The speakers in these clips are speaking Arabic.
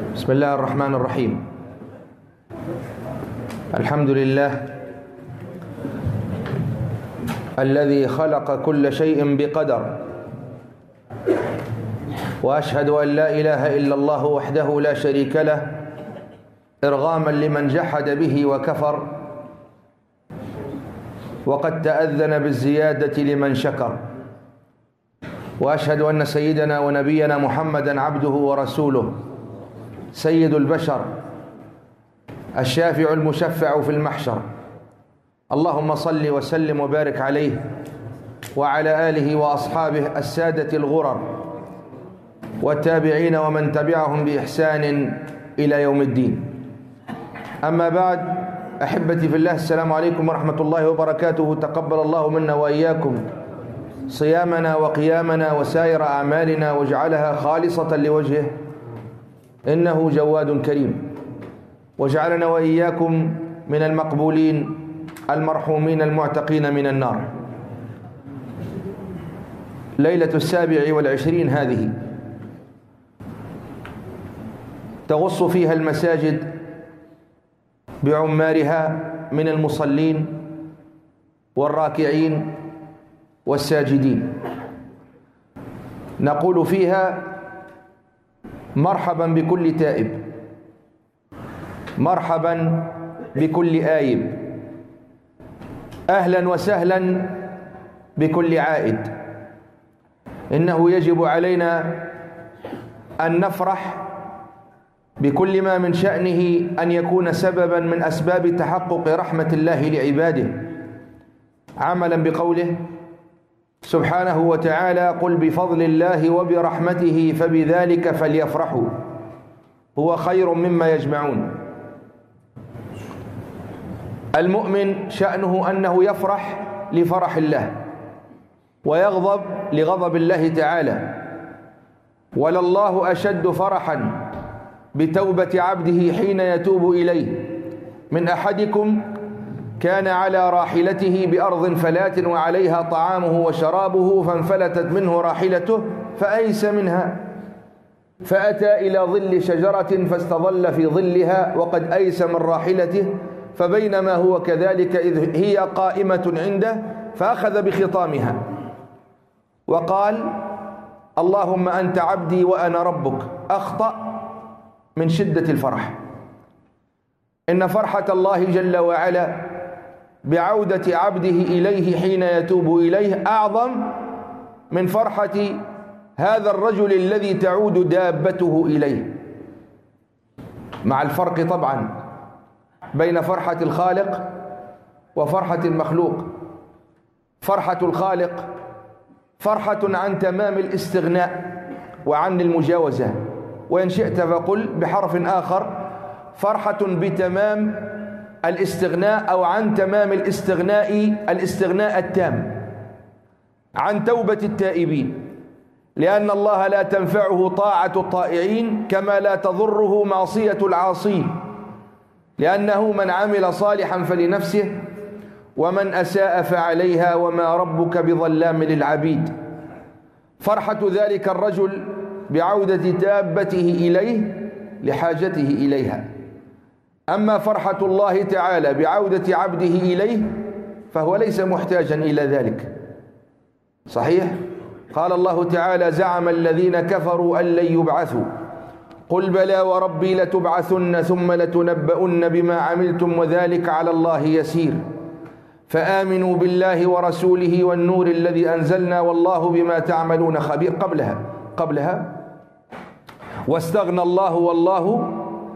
بسم الله الرحمن الرحيم. الحمد لله الذي خلق كل شيء بقدر، وأشهد أن لا إله إلا الله وحده لا شريك له إرغاما لمن جحد به وكفر، وقد تأذن بالزيادة لمن شكر. وأشهد أن سيدنا ونبينا محمدا عبده ورسوله سيد البشر الشافع المشفع في المحشر. اللهم صل وسلم وبارك عليه وعلى آله وأصحابه السادة الغرر والتابعين ومن تبعهم بإحسان إلى يوم الدين. أما بعد، أحبتي في الله، السلام عليكم ورحمة الله وبركاته. تقبل الله منا وإياكم صيامنا وقيامنا وسائر أعمالنا، واجعلها خالصة لوجهه إنه جواد كريم، واجعلنا وإياكم من المقبولين المرحومين المعتقين من النار. ليلة 27 هذه تغص فيها المساجد بعمارها من المصلين والراكعين والساجدين. نقول فيها مرحبا بكل تائب، مرحبا بكل آيب، أهلا وسهلا بكل عائد. إنه يجب علينا أن نفرح بكل ما من شأنه أن يكون سببا من أسباب تحقق رحمة الله لعباده، عملا بقوله سبحانه وتعالى: قل بفضل الله وبرحمته فبذلك فليفرحوا هو خير مما يجمعون. المؤمن شأنه أنه يفرح لفرح الله ويغضب لغضب الله تعالى. ولله أشد فرحا بتوبة عبده حين يتوب إليه من أحدكم كان على راحلته بأرض فلات وعليها طعامه وشرابه فانفلتت منه راحلته فأيس منها فأتى إلى ظل شجرة فاستظل في ظلها وقد أيس من راحلته، فبينما هو كذلك إذ هي قائمة عنده فأخذ بخطامها وقال: اللهم أنت عبدي وأنا ربك. أخطأ من شدة الفرح. إن فرحة الله جل وعلا بعودة عبده إليه حين يتوب إليه أعظم من فرحة هذا الرجل الذي تعود دابته إليه، مع الفرق طبعا بين فرحة الخالق وفرحة المخلوق. فرحة الخالق فرحة عن تمام الاستغناء وعن المجاوزة، وإن شئت فقل بحرف آخر: فرحة بتمام الاستغناء أو عن تمام الاستغناء التام عن توبة التائبين، لأن الله لا تنفعه طاعة الطائعين كما لا تضره معصية العاصين، لأنه من عمل صالحا فلنفسه ومن أساء فعليها وما ربك بظلام للعبيد. فرحة ذلك الرجل بعودة دابته إليه لحاجته إليها. أما فرحة الله تعالى بعودة عبده إليه فهو ليس محتاجا إلى ذلك. صحيح؟ قال الله تعالى: زعم الذين كفروا أن لن يبعثوا قل بلى وربي لتبعثن ثم لتنبؤن بما عملتم وذلك على الله يسير فآمنوا بالله ورسوله والنور الذي أنزلنا والله بما تعملون خبير. قبلها واستغنى الله والله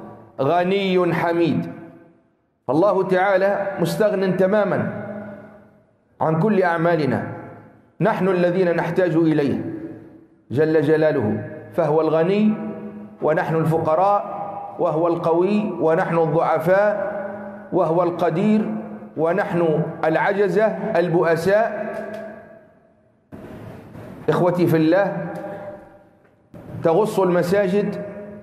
غني حميد. الله تعالى مستغن تماما عن كل أعمالنا، نحن الذين نحتاج إليه جل جلاله، فهو الغني ونحن الفقراء، وهو القوي ونحن الضعفاء، وهو القدير ونحن العجزة البؤساء. إخوتي في الله، تغص المساجد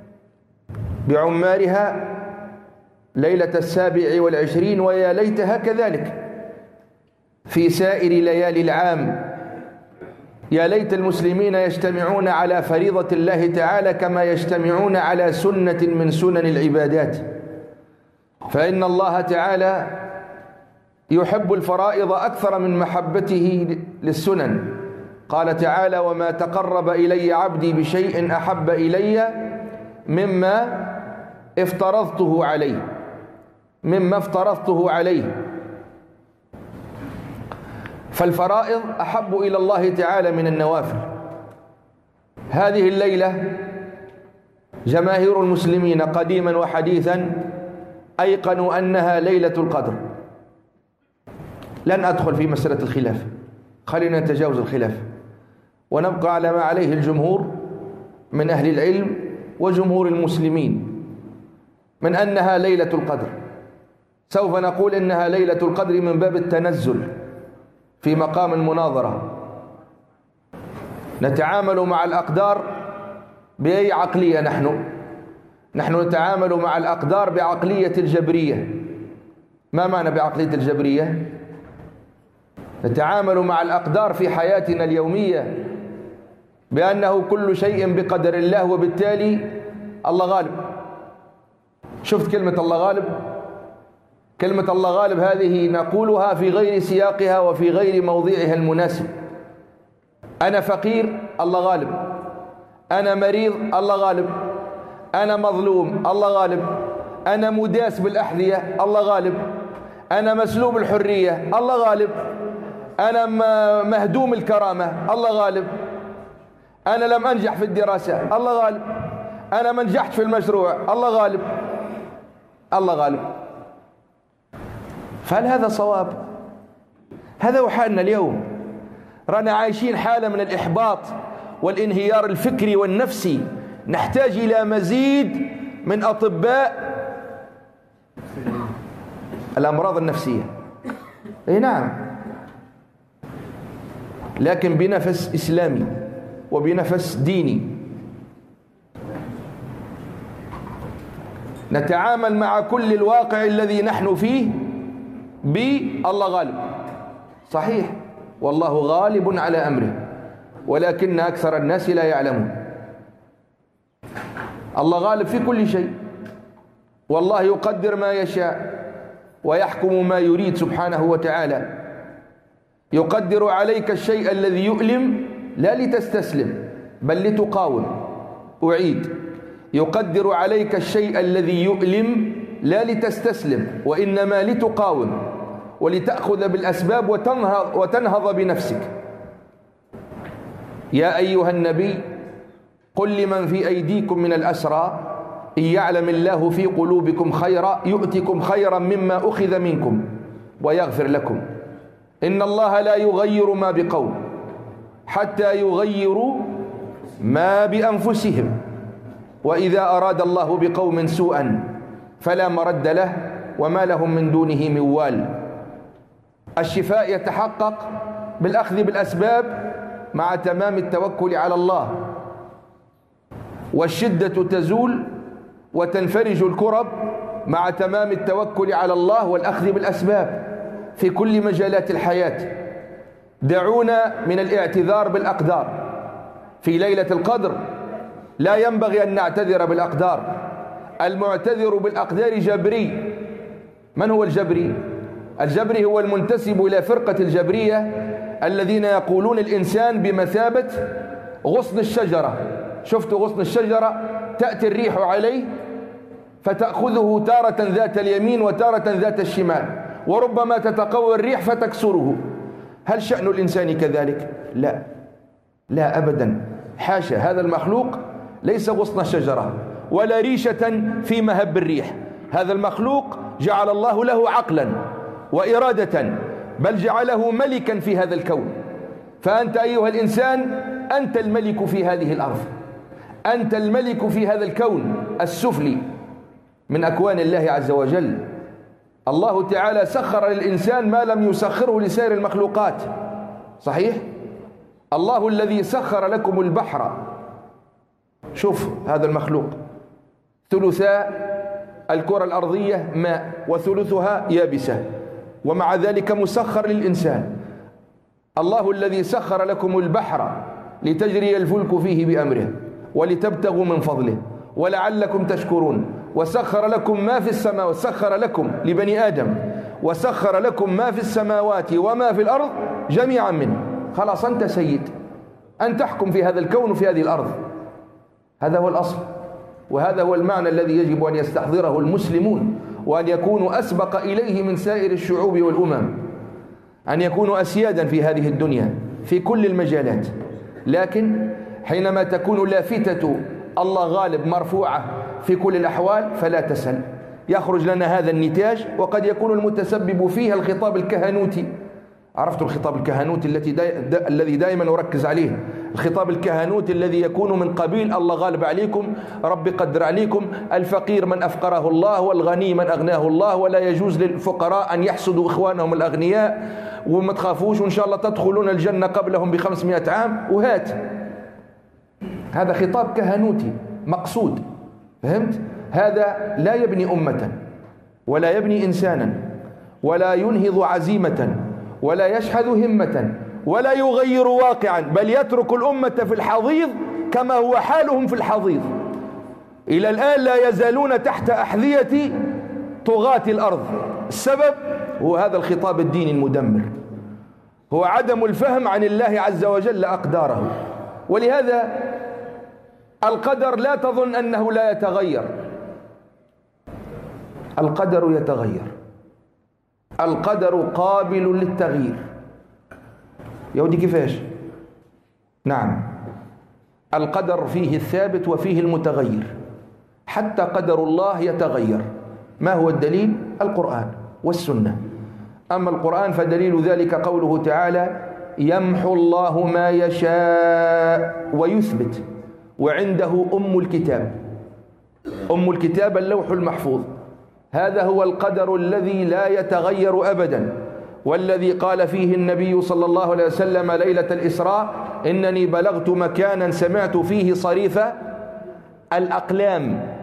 بعمارها ليلة 27، ويا ليتها كذلك في سائر ليالي العام يا ليت المسلمين يجتمعون على فريضة الله تعالى كما يجتمعون على سنة من سنن العبادات، فإن الله تعالى يحب الفرائض أكثر من محبته للسنن. قال تعالى: وما تقرب إلي عبدي بشيء أحب إلي مما افترضته عليه. فالفرائض أحب إلى الله تعالى من النوافل. هذه الليلة جماهير المسلمين قديما وحديثا أيقنوا أنها ليلة القدر. لن أدخل في مسألة الخلاف، خلينا نتجاوز الخلاف ونبقى على ما عليه الجمهور من أهل العلم وجمهور المسلمين من أنها ليلة القدر. سوف نقول إنها ليلة القدر من باب التنزل في مقام المناظرة. نتعامل مع الأقدار بأي عقلية؟ نحن نتعامل مع الأقدار بعقلية الجبرية. ما معنى بعقلية الجبرية؟ نتعامل مع الأقدار في حياتنا اليومية بأنه كل شيء بقدر الله، وبالتالي الله غالب. شفت كلمة الله غالب؟ كلمة الله غالب هذه نقولها في غير سياقها وفي غير موضعها المناسب. أنا فقير، الله غالب. أنا مريض، الله غالب. أنا مظلوم، الله غالب. أنا مداس بالأحذية، الله غالب. أنا مسلوب الحرية، الله غالب. أنا مهدوم الكرامة، الله غالب. أنا لم أنجح في الدراسة، الله غالب. أنا ما نجحت في المشروع، الله غالب. الله غالب. فهل هذا صواب؟ هذا هو حالنا اليوم. رانا عايشين حالة من الإحباط والانهيار الفكري والنفسي. نحتاج إلى مزيد من أطباء الأمراض النفسية. أي نعم، لكن بنفس إسلامي وبنفس ديني. نتعامل مع كل الواقع الذي نحن فيه بالله غالب. صحيح، والله غالب على أمره ولكن أكثر الناس لا يعلمون. الله غالب في كل شيء، والله يقدر ما يشاء ويحكم ما يريد سبحانه وتعالى. يقدر عليك الشيء الذي يؤلم لا لتستسلم بل لتقاوم. أعيد: يقدر عليك الشيء الذي يؤلم لا لتستسلم وإنما لتقاوم ولتأخذ بالأسباب وتنهض بنفسك. يا أيها النبي قل لمن في أيديكم من الأسرى إن يعلم الله في قلوبكم خيرا يؤتكم خيرا مما أخذ منكم ويغفر لكم إن الله لا يغير ما بقوم حتى يغيروا ما بأنفسهم وإذا أراد الله بقوم سوءا فلا مرد له وما لهم من دونه من وال. الشفاء يتحقق بالأخذ بالأسباب مع تمام التوكل على الله، والشدة تزول وتنفرج الكرب مع تمام التوكل على الله والأخذ بالأسباب في كل مجالات الحياة. دعونا من الاعتذار بالأقدار. في ليلة القدر لا ينبغي أن نعتذر بالأقدار. المعتذر بالأقدار جبري. من هو الجبري؟ الجبري هو المنتسب إلى فرقة الجبرية الذين يقولون الإنسان بمثابة غصن الشجرة. شفتوا غصن الشجرة؟ تأتي الريح عليه فتأخذه تارة ذات اليمين وتارة ذات الشمال، وربما تتقوى الريح فتكسره. هل شأن الإنسان كذلك؟ لا، لا أبدا، حاشا. هذا المخلوق ليس غصن الشجرة ولا ريشة في مهب الريح. هذا المخلوق جعل الله له عقلا وإرادة، بل جعله ملكا في هذا الكون. فأنت أيها الإنسان أنت الملك في هذه الأرض، أنت الملك في هذا الكون السفلي من أكوان الله عز وجل. الله تعالى سخر للإنسان ما لم يسخره لسائر المخلوقات. صحيح؟ الله الذي سخر لكم البحر. شوف هذا المخلوق، ثلثا الكرة الأرضية ماء وثلثها يابسة، ومع ذلك مسخر للإنسان. الله الذي سخر لكم البحر لتجري الفلك فيه بأمره ولتبتغوا من فضله ولعلكم تشكرون، وسخر لكم ما في السماء، وسخر لكم لبني آدم، وسخر لكم ما في السماوات وما في الأرض جميعا منه. خلاص أنت سيد، أن تحكم في هذا الكون وفي هذه الأرض. هذا هو الأصل، وهذا هو المعنى الذي يجب أن يستحضره المسلمون، وأن يكونوا أسبق إليه من سائر الشعوب والأمم، أن يكونوا أسيادا في هذه الدنيا في كل المجالات. لكن حينما تكون لافتة الله غالب مرفوعة في كل الأحوال فلا تسل، يخرج لنا هذا النتاج، وقد يكون المتسبب فيها الخطاب الكهنوتي. عرفت الخطاب الكهنوتي الذي دائما أركز عليه، الخطاب الكهنوتي الذي يكون من قبيل الله غالب عليكم، رب قدر عليكم، الفقير من أفقره الله، والغني من أغناه الله، ولا يجوز للفقراء أن يحسدوا إخوانهم الأغنياء، وما تخافوش وإن شاء الله تدخلون الجنة قبلهم ب500 عام، وهات. هذا خطاب كهنوتي مقصود، فهمت؟ هذا لا يبني أمة ولا يبني إنسانا ولا ينهض عزيمة ولا يشحذ همة ولا يغير واقعا، بل يترك الأمة في الحضيض كما هو حالهم في الحضيض. إلى الآن لا يزالون تحت أحذية طغاة الأرض. السبب هو هذا الخطاب الديني المدمر، هو عدم الفهم عن الله عز وجل أقداره. ولهذا القدر لا تظن أنه لا يتغير، القدر يتغير، القدر قابل للتغيير. يا ودي كيفاش؟ نعم، القدر فيه الثابت وفيه المتغير، حتى قدر الله يتغير. ما هو الدليل؟ القرآن والسنة. أما القرآن فدليل ذلك قوله تعالى: يمحو الله ما يشاء ويثبت وعنده أم الكتاب. أم الكتاب اللوح المحفوظ، هذا هو القدر الذي لا يتغير أبدا، والذي قال فيه النبي صلى الله عليه وسلم ليلة الإسراء: إنني بلغت مكانا سمعت فيه صريف الأقلام.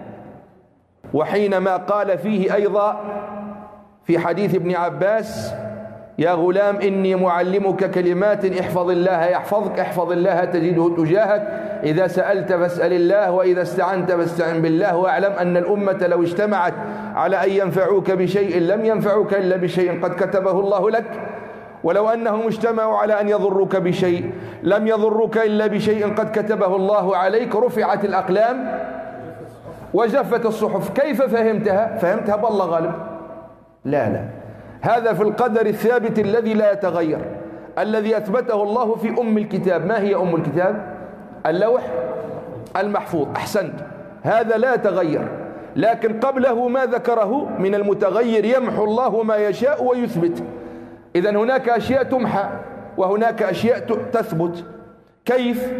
وحينما قال فيه أيضا في حديث ابن عباس: يا غلام إني معلمك كلمات احفظ الله يحفظك، احفظ الله تجده تجاهك، إذا سألت فاسأل الله، وإذا استعنت فاستعن بالله، واعلم أن الأمة لو اجتمعت على أن ينفعوك بشيء لم ينفعوك إلا بشيء قد كتبه الله لك، ولو أنهم اجتمعوا على أن يضروك بشيء لم يضروك إلا بشيء قد كتبه الله عليك. رفعت الأقلام وجفت الصحف. كيف فهمتها؟ فهمتها بالله غالب؟ لا، هذا في القدر الثابت الذي لا يتغير، الذي أثبته الله في أم الكتاب. ما هي أم الكتاب؟ اللوح المحفوظ. أحسنت، هذا لا يتغير. لكن قبله ما ذكره من المتغير: يمحو الله ما يشاء ويثبت. إذن هناك أشياء تمحى وهناك أشياء تثبت. كيف؟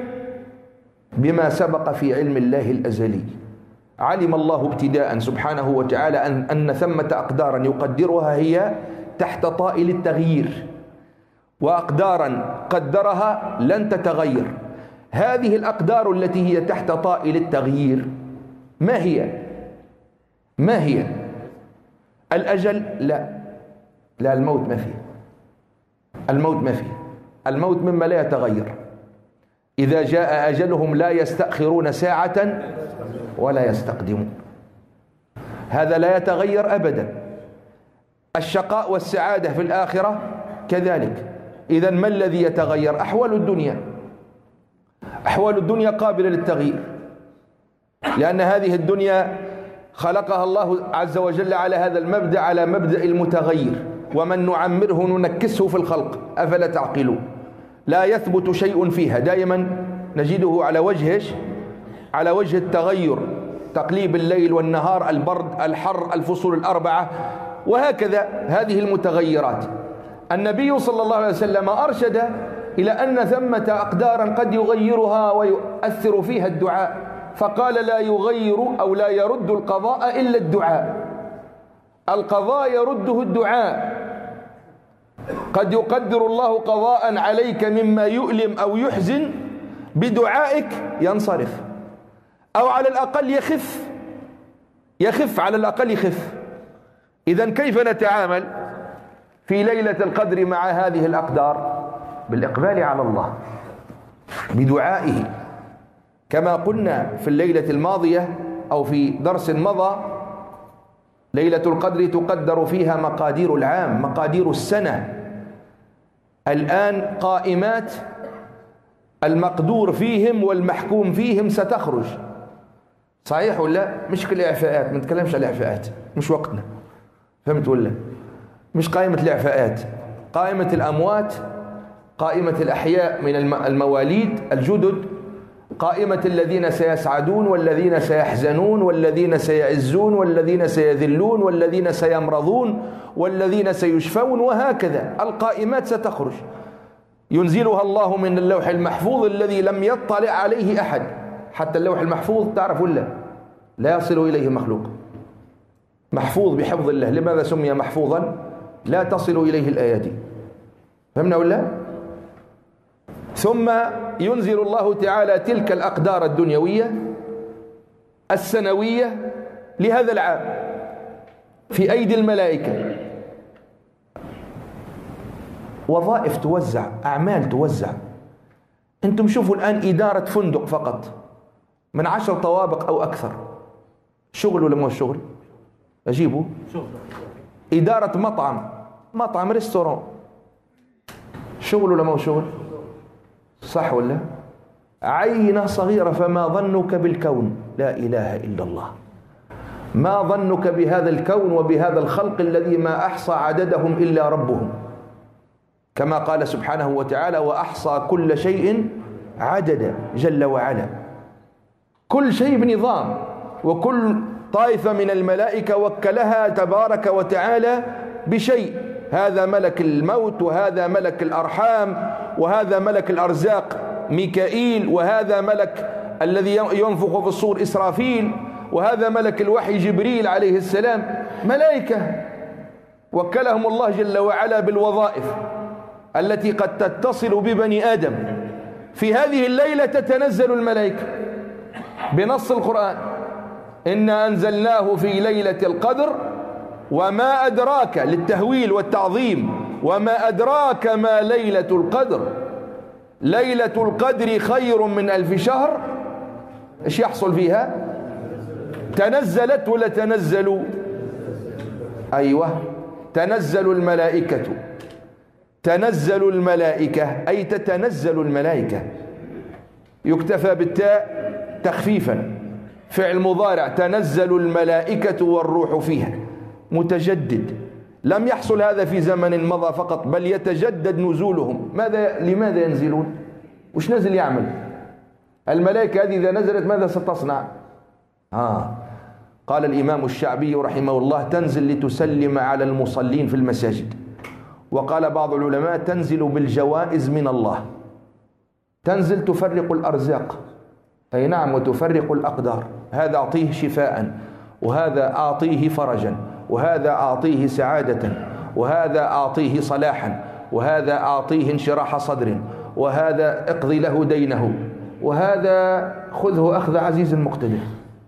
بما سبق في علم الله الأزلي. علم الله ابتداء سبحانه وتعالى أن ثمة أقدارا يقدرها هي تحت طائل التغيير، وأقدارا قدرها لن تتغير. هذه الأقدار التي هي تحت طائل التغيير ما هي؟ ما هي؟ الأجل؟ لا، الموت ما فيه. الموت ما فيه. الموت مما لا يتغير. إذا جاء أجلهم لا يستأخرون ساعة ولا يستقدمون. هذا لا يتغير أبدا. الشقاء والسعادة في الآخرة كذلك. إذن ما الذي يتغير؟ أحوال الدنيا. أحوال الدنيا قابلة للتغيير، لأن هذه الدنيا خلقها الله عز وجل على هذا المبدأ، على مبدأ المتغير. ومن نعمره ننكسه في الخلق أفلا تعقلون. لا يثبت شيء فيها، دائما نجده على وجه التغير، تقليب الليل والنهار، البرد الحر، الفصول الأربعة، وهكذا هذه المتغيرات. النبي صلى الله عليه وسلم أرشد إلى أن ثمة أقدارا قد يغيرها ويؤثر فيها الدعاء، فقال: لا يغير أو لا يرد القضاء إلا الدعاء. القضاء يرده الدعاء. قد يقدر الله قضاء عليك مما يؤلم أو يحزن، بدعائك ينصرف، أو على الأقل يخف على الأقل يخف. إذن كيف نتعامل في ليلة القدر مع هذه الأقدار؟ بالإقبال على الله بدعائه، كما قلنا في الليلة الماضية أو في درس مضى: ليلة القدر تقدر فيها مقادير العام، مقادير السنة. الآن قائمات المقدور فيهم والمحكوم فيهم ستخرج، صحيح ولا؟ مش كل الإعفاءات، ما نتكلمش على الإعفاءات، مش وقتنا، فهمت ولا؟ مش قائمة الإعفاءات، قائمة الأموات، قائمة الأحياء من المواليد الجدد، قائمة الذين سيسعدون والذين سيحزنون والذين سيعزون والذين سيذلون والذين سيمرضون والذين سيشفون، وهكذا القائمات ستخرج ينزلها الله من اللوح المحفوظ الذي لم يطلع عليه أحد. حتى اللوح المحفوظ تعرف ولا لا يصل إليه مخلوق، محفوظ بحفظ الله. لماذا سمي محفوظا؟ لا تصل إليه الآيات، فهمنا ولا؟ ثم ينزل الله تعالى تلك الأقدار الدنيوية السنوية لهذا العام في أيدي الملائكة، وظائف توزع، أعمال توزع. أنتم شوفوا الآن إدارة فندق فقط من 10 طوابق أو أكثر، شغل ولا مو شغل؟ أجيبه شغل. إدارة مطعم ريستوران، شغل ولا مو شغل؟ صح ولا؟ عينة صغيرة، فما ظنك بالكون؟ لا إله إلا الله. ما ظنك بهذا الكون وبهذا الخلق الذي ما أحصى عددهم إلا ربهم، كما قال سبحانه وتعالى: وأحصى كل شيء عددا، جل وعلا. كل شيء بنظام، وكل طائفة من الملائكة وكلها تبارك وتعالى بشيء. هذا ملك الموت، وهذا ملك الأرحام، وهذا ملك الأرزاق ميكائيل، وهذا ملك الذي ينفخ في الصور إسرافيل، وهذا ملك الوحي جبريل عليه السلام. ملائكة وكلهم الله جل وعلا بالوظائف التي قد تتصل ببني آدم. في هذه الليلة تتنزل الملائكة بنص القرآن: إنا أنزلناه في ليلة القدر وما أدراك، للتهويل والتعظيم، وما أدراك ما ليلة القدر، ليلة القدر خير من 1000 شهر. إيش يحصل فيها؟ تنزلت ولا تنزلوا؟ أيوة، تنزل الملائكة. تنزل الملائكة أي تتنزل الملائكة، يكتفى بالتاء تخفيفا، فعل مضارع: تنزل الملائكة والروح فيها، متجدد. لم يحصل هذا في زمن مضى فقط، بل يتجدد نزولهم. لماذا ينزلون؟ وش نزل يعمل؟ الملائكة هذه إذا نزلت ماذا ستصنع؟ قال الإمام الشعبي رحمه الله: تنزل لتسلم على المصلين في المساجد. وقال بعض العلماء: تنزل بالجوائز من الله، تنزل تفرق الأرزاق، أي نعم، وتفرق الأقدار. هذا أعطيه شفاء، وهذا أعطيه فرجا، وهذا أعطيه سعادة، وهذا أعطيه صلاحا، وهذا أعطيه انشراح صدر، وهذا اقضي له دينه، وهذا خذه أخذ عزيز مقتدر.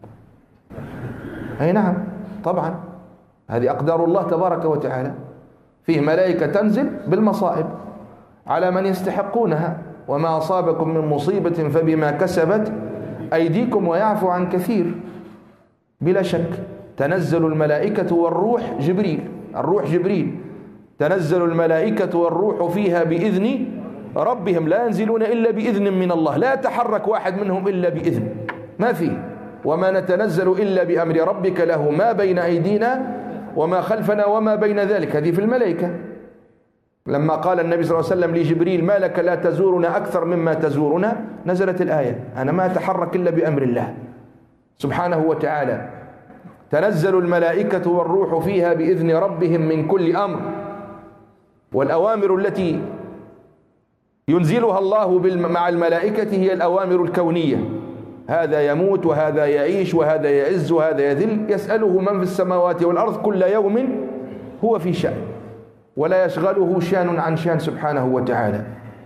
أي نعم طبعا، هذه أقدار الله تبارك وتعالى. فيه ملائكة تنزل بالمصائب على من يستحقونها: وما أصابكم من مصيبة فبما كسبت أيديكم ويعفو عن كثير. بلا شك تنزل الملائكة والروح جبريل، الروح جبريل، تنزل الملائكة والروح فيها بإذن ربهم، لا ينزلون إلا بإذن من الله، لا يتحرك واحد منهم إلا بإذن، ما فيه. وما نتنزل إلا بأمر ربك له ما بين أيدينا وما خلفنا وما بين ذلك. هذه في الملائكة. لما قال النبي صلى الله عليه وسلم لجبريل: ما لك لا تزورنا أكثر مما تزورنا، نزلت الآية: أنا ما أتحرك إلا بأمر الله سبحانه وتعالى. تنزل الملائكة والروح فيها بإذن ربهم من كل أمر. والأوامر التي ينزلها الله مع الملائكة هي الأوامر الكونية: هذا يموت، وهذا يعيش، وهذا يعز، وهذا يذل. يسأله من في السماوات والأرض كل يوم هو في شأن، ولا يشغله شان عن شان سبحانه وتعالى.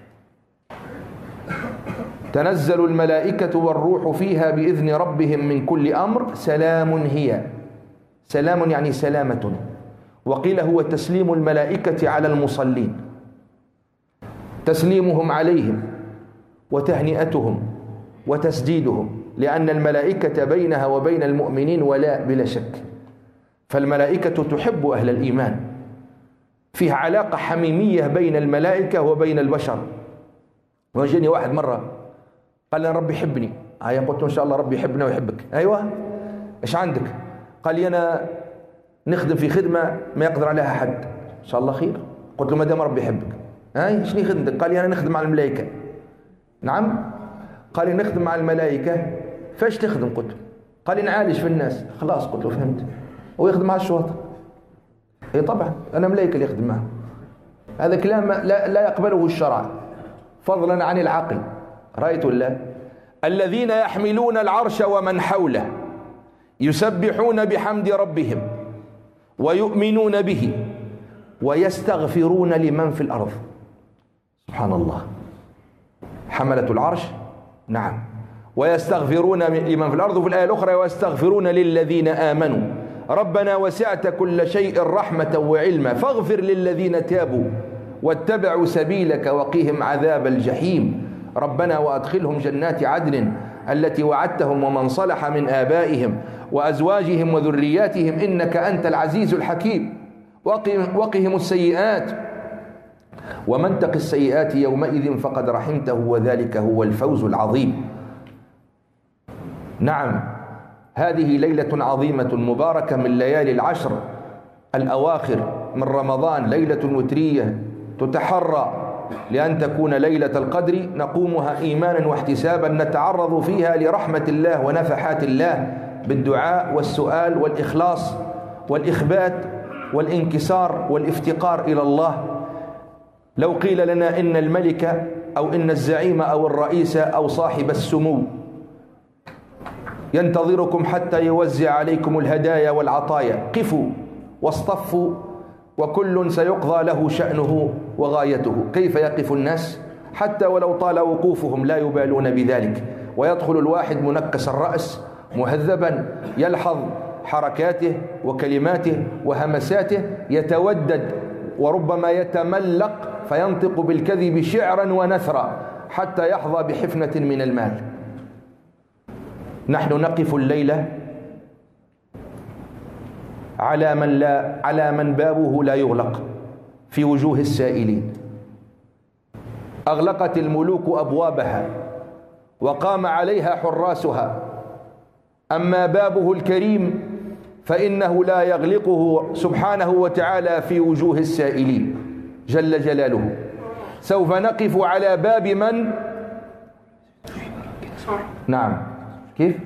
تنزل الملائكة والروح فيها بإذن ربهم من كل أمر سلام هي. سلام يعني سلامة. وقيل هو تسليم الملائكة على المصلين. تسليمهم عليهم وتهنئتهم وتسديدهم، لأن الملائكة بينها وبين المؤمنين ولاء بلا شك. فالملائكة تحب أهل الإيمان، فيها علاقة حميمية بين الملائكة وبين البشر. وجاني واحد مرة قال لي: ربي يحبني. قلت له: إن شاء الله ربي يحبنا ويحبك. أيوة، إيش عندك؟ قال لي: أنا نخدم في خدمة ما يقدر عليها حد. إن شاء الله خير. قلت له: ما دام ربي يحبك. شنو خدمتك؟ قال لي: أنا نخدم مع الملائكة. نعم. قال لي: نخدم مع الملائكة. فاش تخدم؟ قلت له: قال لي: نعالج في الناس. خلاص، قلت له: فهمت. هو يخدم مع الشرطة. اي طبعا، انا ملائكة اللي يخدم معه. هذا كلام لا يقبله الشرع فضلا عن العقل. رأيت الله الذين يحملون العرش ومن حوله يسبحون بحمد ربهم ويؤمنون به ويستغفرون لمن في الأرض. سبحان الله. حملة العرش، نعم، ويستغفرون لمن في الأرض. وفي الآية الأخرى: ويستغفرون للذين آمنوا ربنا وسعت كل شيء رحمة وعلما فاغفر للذين تابوا واتبعوا سبيلك وقهم عذاب الجحيم ربنا وأدخلهم جنات عدن التي وعدتهم ومن صلح من آبائهم وأزواجهم وذرياتهم إنك أنت العزيز الحكيم وقهم السيئات ومن تق السيئات يومئذ فقد رحمته وذلك هو الفوز العظيم. نعم، هذه ليلة عظيمة مباركة من ليالي العشر الأواخر من رمضان، ليلة وترية تتحرى لأن تكون ليلة القدر، نقومها إيمانا واحتسابا نتعرض فيها لرحمة الله ونفحات الله بالدعاء والسؤال والإخلاص والإخبات والانكسار والافتقار إلى الله. لو قيل لنا إن الملك أو إن الزعيم أو الرئيس أو صاحب السمو ينتظركم حتى يوزع عليكم الهدايا والعطايا، قفوا واصطفوا وكل سيقضى له شأنه وغايته، كيف يقف الناس حتى ولو طال وقوفهم لا يبالون بذلك؟ ويدخل الواحد منكس الرأس مهذبا يلحظ حركاته وكلماته وهمساته، يتودد وربما يتملق فينطق بالكذب شعرا ونثرا حتى يحظى بحفنة من المال. نحن نقف الليلة على من بابه لا يغلق في وجوه السائلين. أغلقت الملوك أبوابها وقام عليها حراسها، أما بابه الكريم فإنه لا يغلقه سبحانه وتعالى في وجوه السائلين جل جلاله. سوف نقف على باب من؟ نعم، كيف؟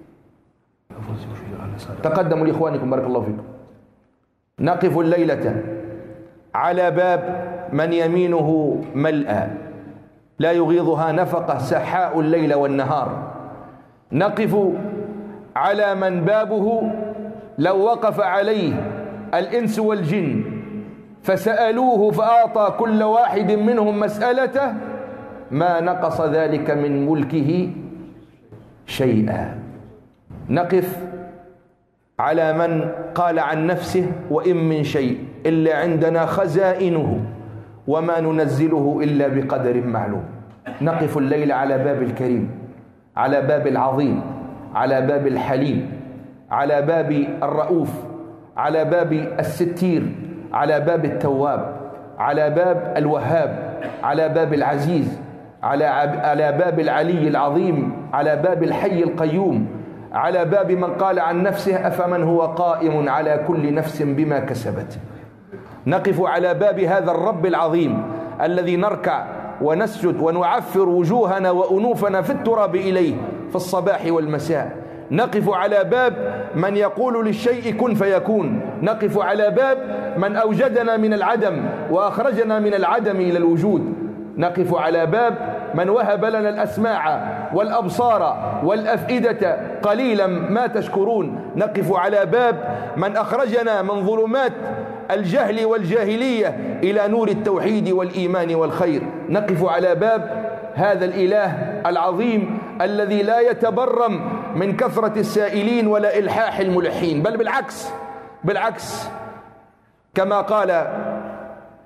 تقدموا لإخوانكم بارك الله فيكم. نقف الليلة على باب من يمينه ملأى لا يغيضها نفقة سحاء الليل والنهار. نقف على من بابه لو وقف عليه الإنس والجن فسألوه فأعطى كل واحد منهم مسألته ما نقص ذلك من ملكه شيئا. نقف على من قال عن نفسه وإن من شيء إلا عندنا خزائنه وما ننزله إلا بقدر معلوم. نقف الليل على باب الكريم، على باب العظيم، على باب الحليم، على باب الرؤوف، على باب الستير، على باب التواب، على باب الوهاب، على باب العزيز، على باب العلي العظيم، على باب الحي القيوم، على باب من قال عن نفسه أفمن هو قائم على كل نفس بما كسبت. نقف على باب هذا الرب العظيم الذي نركع ونسجد ونعفر وجوهنا وأنوفنا في التراب إليه في الصباح والمساء. نقف على باب من يقول للشيء كن فيكون. نقف على باب من أوجدنا من العدم وأخرجنا من العدم إلى الوجود. نقف على باب من وهب لنا الأسماع والأبصار والأفئدة قليلا ما تشكرون. نقف على باب من أخرجنا من ظلمات الجهل والجاهلية إلى نور التوحيد والإيمان والخير. نقف على باب هذا الإله العظيم الذي لا يتبرم من كثرة السائلين ولا إلحاح الملحين، بل بالعكس كما قال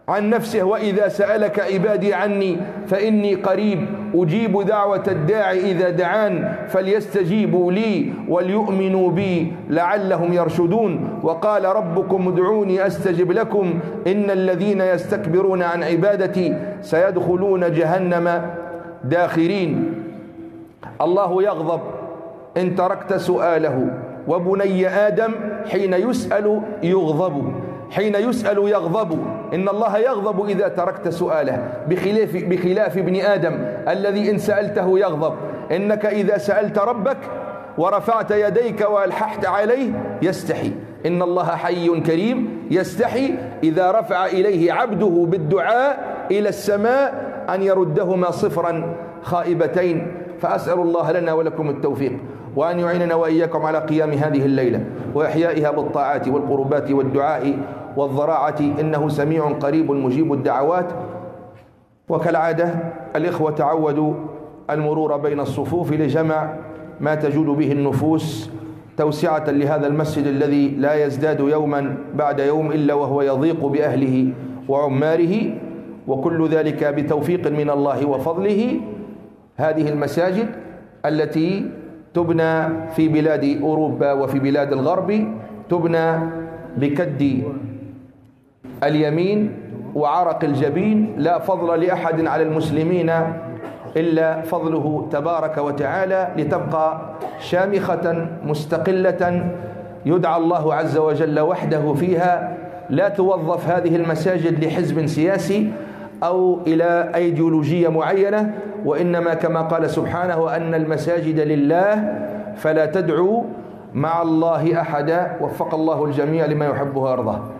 عن نفسه: وإذا سألك عبادي عني فإني قريب أجيب دعوة الداعي إذا دعان فليستجيبوا لي وليؤمنوا بي لعلهم يرشدون. وقال ربكم ادعوني أستجب لكم إن الذين يستكبرون عن عبادتي سيدخلون جهنم داخرين. الله يغضب إن تركت سؤاله، وبني آدم حين يسأل يغضب، حين يسأل يغضب. إن الله يغضب إذا تركت سؤاله، بخلاف ابن آدم الذي إن سألته يغضب. إنك إذا سألت ربك ورفعت يديك وألححت عليه يستحي. إن الله حي كريم يستحي إذا رفع إليه عبده بالدعاء إلى السماء أن يردهما صفرا خائبتين. فأسأل الله لنا ولكم التوفيق، وأن يعيننا وإياكم على قيام هذه الليلة وإحيائها بالطاعات والقربات والدعاء والضراعة، إنه سميع قريب مجيب الدعوات. وكالعادة الإخوة تعودوا المرور بين الصفوف لجمع ما تجود به النفوس توسعة لهذا المسجد الذي لا يزداد يوما بعد يوم إلا وهو يضيق بأهله وعماره، وكل ذلك بتوفيق من الله وفضله. هذه المساجد التي تبنى في بلاد أوروبا وفي بلاد الغرب تبنى بكد اليمين وعرق الجبين، لا فضل لأحد على المسلمين إلا فضله تبارك وتعالى، لتبقى شامخة مستقلة يدعى الله عز وجل وحده فيها. لا توظف هذه المساجد لحزب سياسي أو إلى أيديولوجية معينة، وإنما كما قال سبحانه: أن المساجد لله فلا تدعوا مع الله أحدا. وفق الله الجميع لما يحبه ويرضاه.